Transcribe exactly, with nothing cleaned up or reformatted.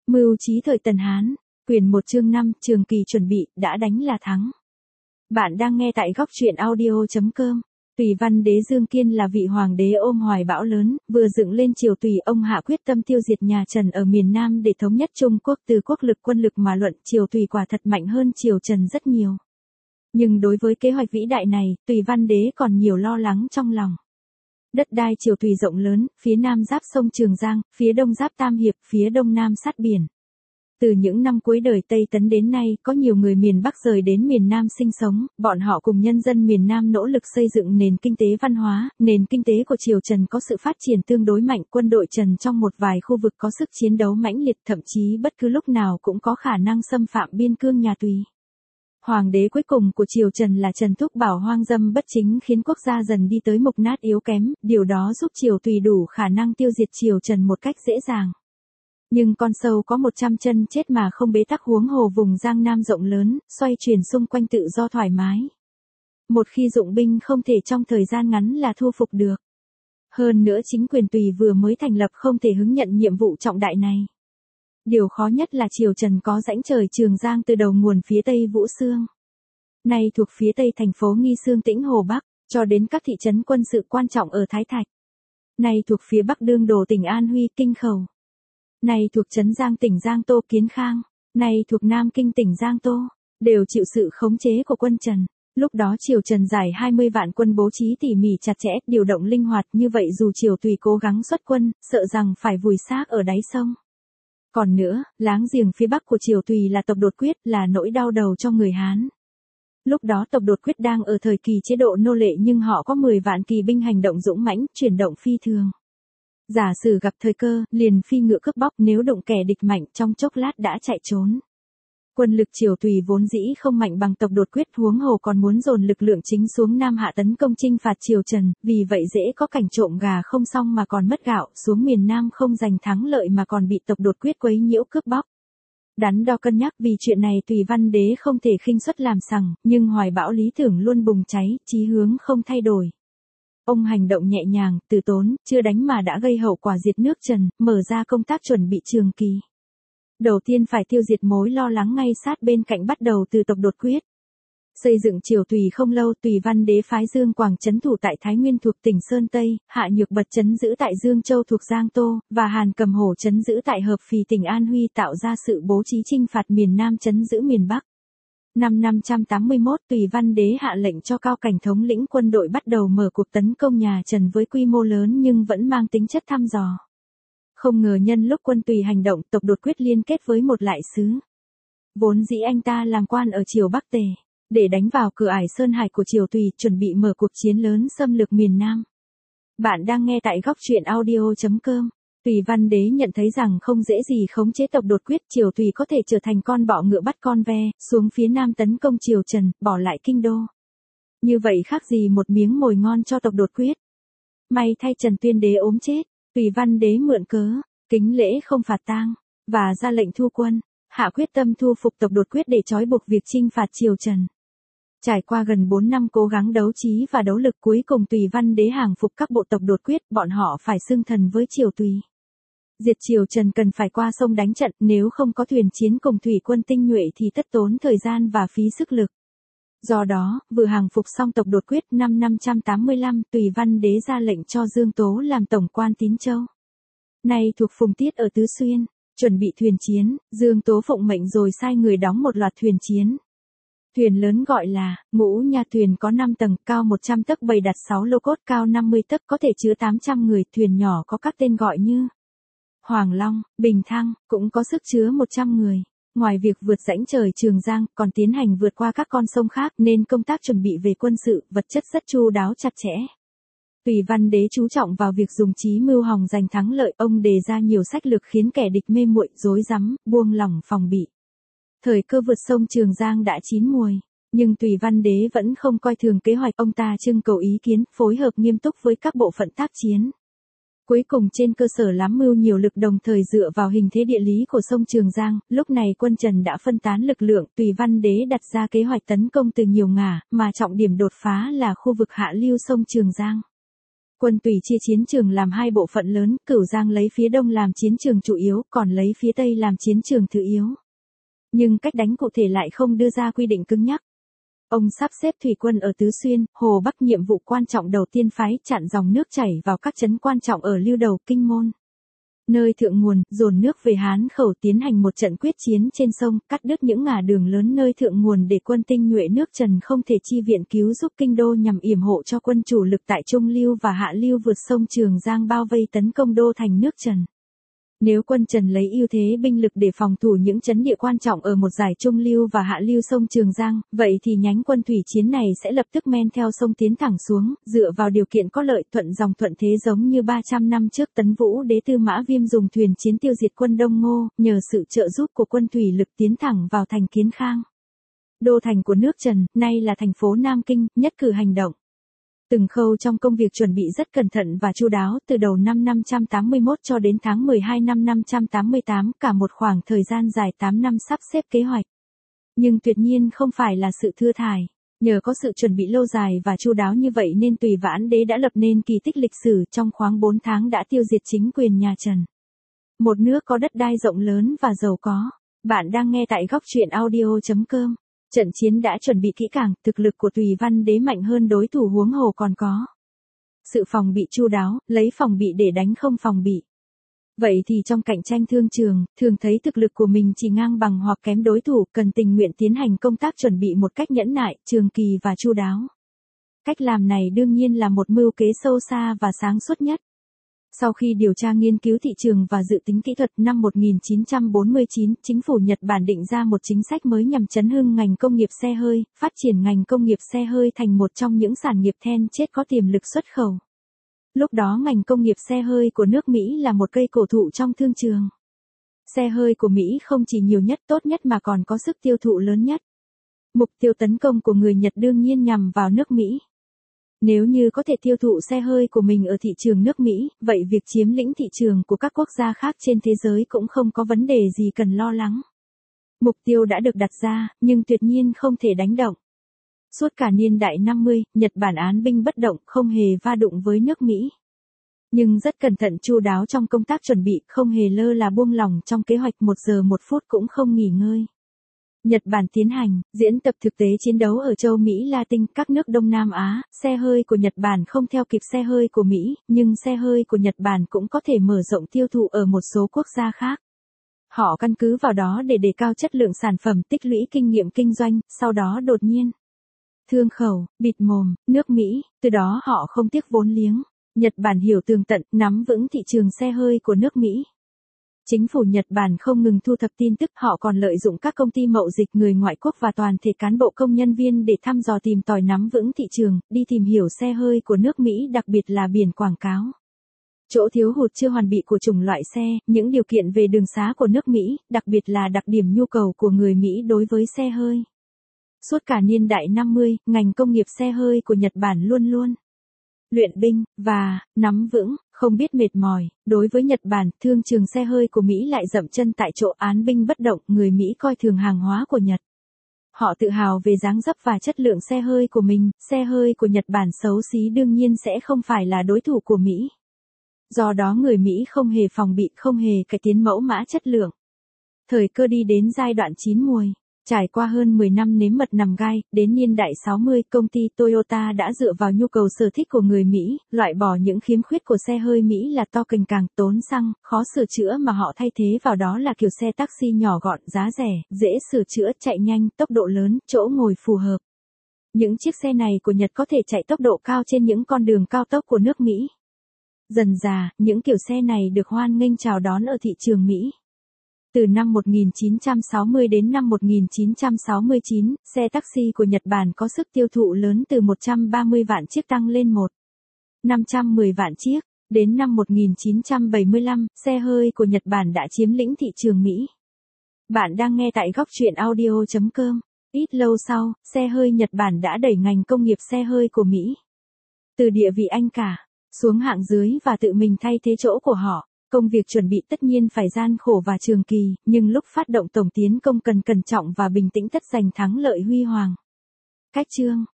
Mưu trí thời Tần Hán, quyển một chương năm, Trường Kỳ chuẩn bị, đã đánh là thắng. Bạn đang nghe tại góc truyện audio chấm com. Tùy Văn Đế Dương Kiên là vị hoàng đế ôm hoài bão lớn, vừa dựng lên triều Tùy, ông hạ quyết tâm tiêu diệt nhà Trần ở miền Nam để thống nhất Trung Quốc. Từ quốc lực quân lực mà luận, triều Tùy quả thật mạnh hơn triều Trần rất nhiều. Nhưng đối với kế hoạch vĩ đại này, Tùy Văn Đế còn nhiều lo lắng trong lòng. Đất đai triều Tùy rộng lớn, phía nam giáp sông Trường Giang, phía đông giáp Tam Hiệp, phía đông nam sát biển. Từ những năm cuối đời Tây Tấn đến nay, có nhiều người miền Bắc rời đến miền Nam sinh sống, bọn họ cùng nhân dân miền Nam nỗ lực xây dựng nền kinh tế văn hóa. Nền kinh tế của triều Trần có sự phát triển tương đối mạnh, quân đội Trần trong một vài khu vực có sức chiến đấu mãnh liệt, thậm chí bất cứ lúc nào cũng có khả năng xâm phạm biên cương nhà Tùy. Hoàng đế cuối cùng của triều Trần là Trần Thúc Bảo hoang dâm bất chính, khiến quốc gia dần đi tới mục nát yếu kém, điều đó giúp triều Tùy đủ khả năng tiêu diệt triều Trần một cách dễ dàng. Nhưng con sâu có một trăm chân chết mà không bế tắc, huống hồ vùng Giang Nam rộng lớn, xoay chuyển xung quanh tự do thoải mái. Một khi dụng binh không thể trong thời gian ngắn là thu phục được. Hơn nữa chính quyền Tùy vừa mới thành lập không thể hứng nhận nhiệm vụ trọng đại này. Điều khó nhất là triều Trần có rãnh trời Trường Giang từ đầu nguồn phía tây Vũ Xương, nay thuộc phía tây thành phố Nghi Xương Tĩnh Hồ Bắc, cho đến các thị trấn quân sự quan trọng ở Thái Thạch, nay thuộc phía bắc Đương Đồ tỉnh An Huy, Kinh Khẩu, nay thuộc trấn Giang tỉnh Giang Tô, Kiến Khang, nay thuộc Nam Kinh tỉnh Giang Tô, đều chịu sự khống chế của quân Trần. Lúc đó triều Trần giải hai mươi vạn quân bố trí tỉ mỉ chặt chẽ, điều động linh hoạt, như vậy dù triều Tùy cố gắng xuất quân, sợ rằng phải vùi xác ở đáy sông. Còn nữa, láng giềng phía bắc của triều Tùy là tộc Đột Quyết, là nỗi đau đầu cho người Hán. Lúc đó tộc Đột Quyết đang ở thời kỳ chế độ nô lệ, nhưng họ có mười vạn kỳ binh hành động dũng mãnh, chuyển động phi thường. Giả sử gặp thời cơ, liền phi ngựa cướp bóc, nếu đụng kẻ địch mạnh trong chốc lát đã chạy trốn. Quân lực triều Tùy vốn dĩ không mạnh bằng tộc Đột Quyết, huống hồ còn muốn dồn lực lượng chính xuống Nam Hạ tấn công chinh phạt triều Trần, vì vậy dễ có cảnh trộm gà không xong mà còn mất gạo, xuống miền Nam không giành thắng lợi mà còn bị tộc Đột Quyết quấy nhiễu cướp bóc. Đắn đo cân nhắc vì chuyện này, Tùy Văn Đế không thể khinh suất làm sằng, nhưng hoài bão lý tưởng luôn bùng cháy, chí hướng không thay đổi. Ông hành động nhẹ nhàng, từ tốn, chưa đánh mà đã gây hậu quả diệt nước Trần, mở ra công tác chuẩn bị trường kỳ. Đầu tiên phải tiêu diệt mối lo lắng ngay sát bên cạnh, bắt đầu từ tộc Đột Quyết. Xây dựng triều Tùy không lâu, Tùy Văn Đế phái Dương Quảng trấn thủ tại Thái Nguyên thuộc tỉnh Sơn Tây, Hạ Nhược Bật trấn giữ tại Dương Châu thuộc Giang Tô, và Hàn Cầm Hổ trấn giữ tại Hợp Phì tỉnh An Huy, tạo ra sự bố trí chinh phạt miền Nam, trấn giữ miền Bắc. Năm năm trăm tám mươi mốt, Tùy Văn Đế hạ lệnh cho Cao Cảnh thống lĩnh quân đội bắt đầu mở cuộc tấn công nhà Trần với quy mô lớn nhưng vẫn mang tính chất thăm dò. Không ngờ nhân lúc quân Tùy hành động, tộc Đột Quyết liên kết với một lại sứ. Vốn dĩ anh ta làm quan ở triều Bắc Tề, để đánh vào cửa ải Sơn Hải của triều Tùy, chuẩn bị mở cuộc chiến lớn xâm lược miền Nam. Bạn đang nghe tại góc truyện audio chấm com. Tùy Văn Đế nhận thấy rằng không dễ gì khống chế tộc Đột Quyết, triều Tùy có thể trở thành con bọ ngựa bắt con ve, xuống phía Nam tấn công triều Trần, bỏ lại kinh đô. Như vậy khác gì một miếng mồi ngon cho tộc Đột Quyết. May thay Trần Tuyên Đế ốm chết, Tùy Văn Đế mượn cớ, kính lễ không phạt tang, và ra lệnh thu quân, hạ quyết tâm thu phục tộc Đột Quyết để trói buộc việc chinh phạt triều Trần. Trải qua gần bốn năm cố gắng đấu trí và đấu lực, cuối cùng Tùy Văn Đế hàng phục các bộ tộc Đột Quyết, bọn họ phải xưng thần với triều Tùy. Diệt triều Trần cần phải qua sông đánh trận, nếu không có thuyền chiến cùng thủy quân tinh nhuệ thì tất tốn thời gian và phí sức lực. Do đó, vừa hàng phục xong tộc Đột Quyết, năm năm trăm tám mươi lăm, Tùy Văn Đế ra lệnh cho Dương Tố làm tổng quan Tín Châu, nay thuộc Phùng Tiết ở Tứ Xuyên, chuẩn bị thuyền chiến. Dương Tố phụng mệnh rồi sai người đóng một loạt thuyền chiến. Thuyền lớn gọi là Ngũ Nha, thuyền có năm tầng, cao một trăm tấc, bày đặt sáu lô cốt cao năm mươi tấc, có thể chứa tám trăm người. Thuyền nhỏ có các tên gọi như Hoàng Long, Bình Thăng, cũng có sức chứa một trăm người. Ngoài việc vượt rãnh trời Trường Giang, còn tiến hành vượt qua các con sông khác, nên công tác chuẩn bị về quân sự, vật chất rất chu đáo chặt chẽ. Tùy Văn Đế chú trọng vào việc dùng trí mưu hòng giành thắng lợi, ông đề ra nhiều sách lược khiến kẻ địch mê muội, rối rắm, buông lỏng phòng bị. Thời cơ vượt sông Trường Giang đã chín muồi, nhưng Tùy Văn Đế vẫn không coi thường kế hoạch, ông ta trưng cầu ý kiến, phối hợp nghiêm túc với các bộ phận tác chiến. Cuối cùng trên cơ sở lắm mưu nhiều lực, đồng thời dựa vào hình thế địa lý của sông Trường Giang, lúc này quân Trần đã phân tán lực lượng, Tùy Văn Đế đặt ra kế hoạch tấn công từ nhiều ngả, mà trọng điểm đột phá là khu vực hạ lưu sông Trường Giang. Quân tùy chia chiến trường làm hai bộ phận lớn, Cửu Giang lấy phía đông làm chiến trường chủ yếu, còn lấy phía tây làm chiến trường thứ yếu. Nhưng cách đánh cụ thể lại không đưa ra quy định cứng nhắc. Ông sắp xếp thủy quân ở Tứ Xuyên, Hồ Bắc, nhiệm vụ quan trọng đầu tiên phái chặn dòng nước chảy vào các trấn quan trọng ở Lưu Đầu, Kinh Môn. Nơi thượng nguồn, dồn nước về Hán Khẩu tiến hành một trận quyết chiến trên sông, cắt đứt những ngả đường lớn nơi thượng nguồn để quân tinh nhuệ nước Trần không thể chi viện cứu giúp kinh đô nhằm yểm hộ cho quân chủ lực tại Trung Lưu và Hạ Lưu vượt sông Trường Giang bao vây tấn công đô thành nước Trần. Nếu quân Trần lấy ưu thế binh lực để phòng thủ những trấn địa quan trọng ở một dải Trung Lưu và Hạ Lưu sông Trường Giang, vậy thì nhánh quân thủy chiến này sẽ lập tức men theo sông tiến thẳng xuống, dựa vào điều kiện có lợi thuận dòng thuận thế giống như ba trăm năm trước Tấn Vũ Đế Tư Mã Viêm dùng thuyền chiến tiêu diệt quân Đông Ngô, nhờ sự trợ giúp của quân thủy lực tiến thẳng vào thành Kiến Khang. Đô thành của nước Trần, nay là thành phố Nam Kinh, nhất cử hành động. Từng khâu trong công việc chuẩn bị rất cẩn thận và chu đáo, từ đầu năm năm trăm tám mươi mốt cho đến tháng mười hai năm năm trăm tám mươi tám, cả một khoảng thời gian dài tám năm sắp xếp kế hoạch. Nhưng tuyệt nhiên không phải là sự thưa thải. Nhờ có sự chuẩn bị lâu dài và chu đáo như vậy nên Tùy Vãn Đế đã lập nên kỳ tích lịch sử, trong khoảng bốn tháng đã tiêu diệt chính quyền nhà Trần. Một nước có đất đai rộng lớn và giàu có. Bạn đang nghe tại góc truyện audio chấm com. Trận chiến đã chuẩn bị kỹ càng, thực lực của Tùy Văn Đế mạnh hơn đối thủ huống hồ còn có. Sự phòng bị chu đáo, lấy phòng bị để đánh không phòng bị. Vậy thì trong cạnh tranh thương trường, thường thấy thực lực của mình chỉ ngang bằng hoặc kém đối thủ, cần tình nguyện tiến hành công tác chuẩn bị một cách nhẫn nại, trường kỳ và chu đáo. Cách làm này đương nhiên là một mưu kế sâu xa và sáng suốt nhất. Sau khi điều tra nghiên cứu thị trường và dự tính kỹ thuật năm một nghìn chín trăm bốn mươi chín, chính phủ Nhật Bản định ra một chính sách mới nhằm chấn hưng ngành công nghiệp xe hơi, phát triển ngành công nghiệp xe hơi thành một trong những sản nghiệp then chốt có tiềm lực xuất khẩu. Lúc đó ngành công nghiệp xe hơi của nước Mỹ là một cây cổ thụ trong thương trường. Xe hơi của Mỹ không chỉ nhiều nhất tốt nhất mà còn có sức tiêu thụ lớn nhất. Mục tiêu tấn công của người Nhật đương nhiên nhằm vào nước Mỹ. Nếu như có thể tiêu thụ xe hơi của mình ở thị trường nước Mỹ, vậy việc chiếm lĩnh thị trường của các quốc gia khác trên thế giới cũng không có vấn đề gì cần lo lắng. Mục tiêu đã được đặt ra, nhưng tuyệt nhiên không thể đánh động. Suốt cả niên đại năm mươi, Nhật Bản án binh bất động, không hề va đụng với nước Mỹ. Nhưng rất cẩn thận chu đáo trong công tác chuẩn bị, không hề lơ là buông lỏng trong kế hoạch một giờ một phút cũng không nghỉ ngơi. Nhật Bản tiến hành, diễn tập thực tế chiến đấu ở châu Mỹ Latin, các nước Đông Nam Á, xe hơi của Nhật Bản không theo kịp xe hơi của Mỹ, nhưng xe hơi của Nhật Bản cũng có thể mở rộng tiêu thụ ở một số quốc gia khác. Họ căn cứ vào đó để đề cao chất lượng sản phẩm, tích lũy kinh nghiệm kinh doanh, sau đó đột nhiên thương khẩu, bịt mồm, nước Mỹ, từ đó họ không tiếc vốn liếng. Nhật Bản hiểu tường tận, nắm vững thị trường xe hơi của nước Mỹ. Chính phủ Nhật Bản không ngừng thu thập tin tức, họ còn lợi dụng các công ty mậu dịch người ngoại quốc và toàn thể cán bộ công nhân viên để thăm dò tìm tòi nắm vững thị trường, đi tìm hiểu xe hơi của nước Mỹ, đặc biệt là biển quảng cáo. Chỗ thiếu hụt chưa hoàn bị của chủng loại xe, những điều kiện về đường xá của nước Mỹ, đặc biệt là đặc điểm nhu cầu của người Mỹ đối với xe hơi. Suốt cả niên đại năm mươi, ngành công nghiệp xe hơi của Nhật Bản luôn luôn luyện binh, và nắm vững, không biết mệt mỏi. Đối với Nhật Bản, thương trường xe hơi của Mỹ lại dậm chân tại chỗ, án binh bất động, người Mỹ coi thường hàng hóa của Nhật. Họ tự hào về dáng dấp và chất lượng xe hơi của mình, xe hơi của Nhật Bản xấu xí đương nhiên sẽ không phải là đối thủ của Mỹ. Do đó người Mỹ không hề phòng bị, không hề cải tiến mẫu mã chất lượng. Thời cơ đi đến giai đoạn chín muồi. Trải qua hơn mười năm nếm mật nằm gai, đến niên đại sáu mươi, công ty Toyota đã dựa vào nhu cầu sở thích của người Mỹ, loại bỏ những khiếm khuyết của xe hơi Mỹ là to cành càng, tốn xăng, khó sửa chữa mà họ thay thế vào đó là kiểu xe taxi nhỏ gọn, giá rẻ, dễ sửa chữa, chạy nhanh, tốc độ lớn, chỗ ngồi phù hợp. Những chiếc xe này của Nhật có thể chạy tốc độ cao trên những con đường cao tốc của nước Mỹ. Dần dà, những kiểu xe này được hoan nghênh chào đón ở thị trường Mỹ. Từ năm một nghìn chín trăm sáu mươi đến năm một nghìn chín trăm sáu mươi chín, xe taxi của Nhật Bản có sức tiêu thụ lớn từ một trăm ba mươi vạn chiếc tăng lên một nghìn năm trăm mười vạn chiếc. Đến năm một nghìn chín trăm bảy mươi lăm, xe hơi của Nhật Bản đã chiếm lĩnh thị trường Mỹ. Bạn đang nghe tại góc truyện audio chấm com. Ít lâu sau, xe hơi Nhật Bản đã đẩy ngành công nghiệp xe hơi của Mỹ từ địa vị anh cả xuống hạng dưới và tự mình thay thế chỗ của họ. Công việc chuẩn bị tất nhiên phải gian khổ và trường kỳ, nhưng lúc phát động tổng tiến công cần cẩn trọng và bình tĩnh tất giành thắng lợi huy hoàng. Cách chương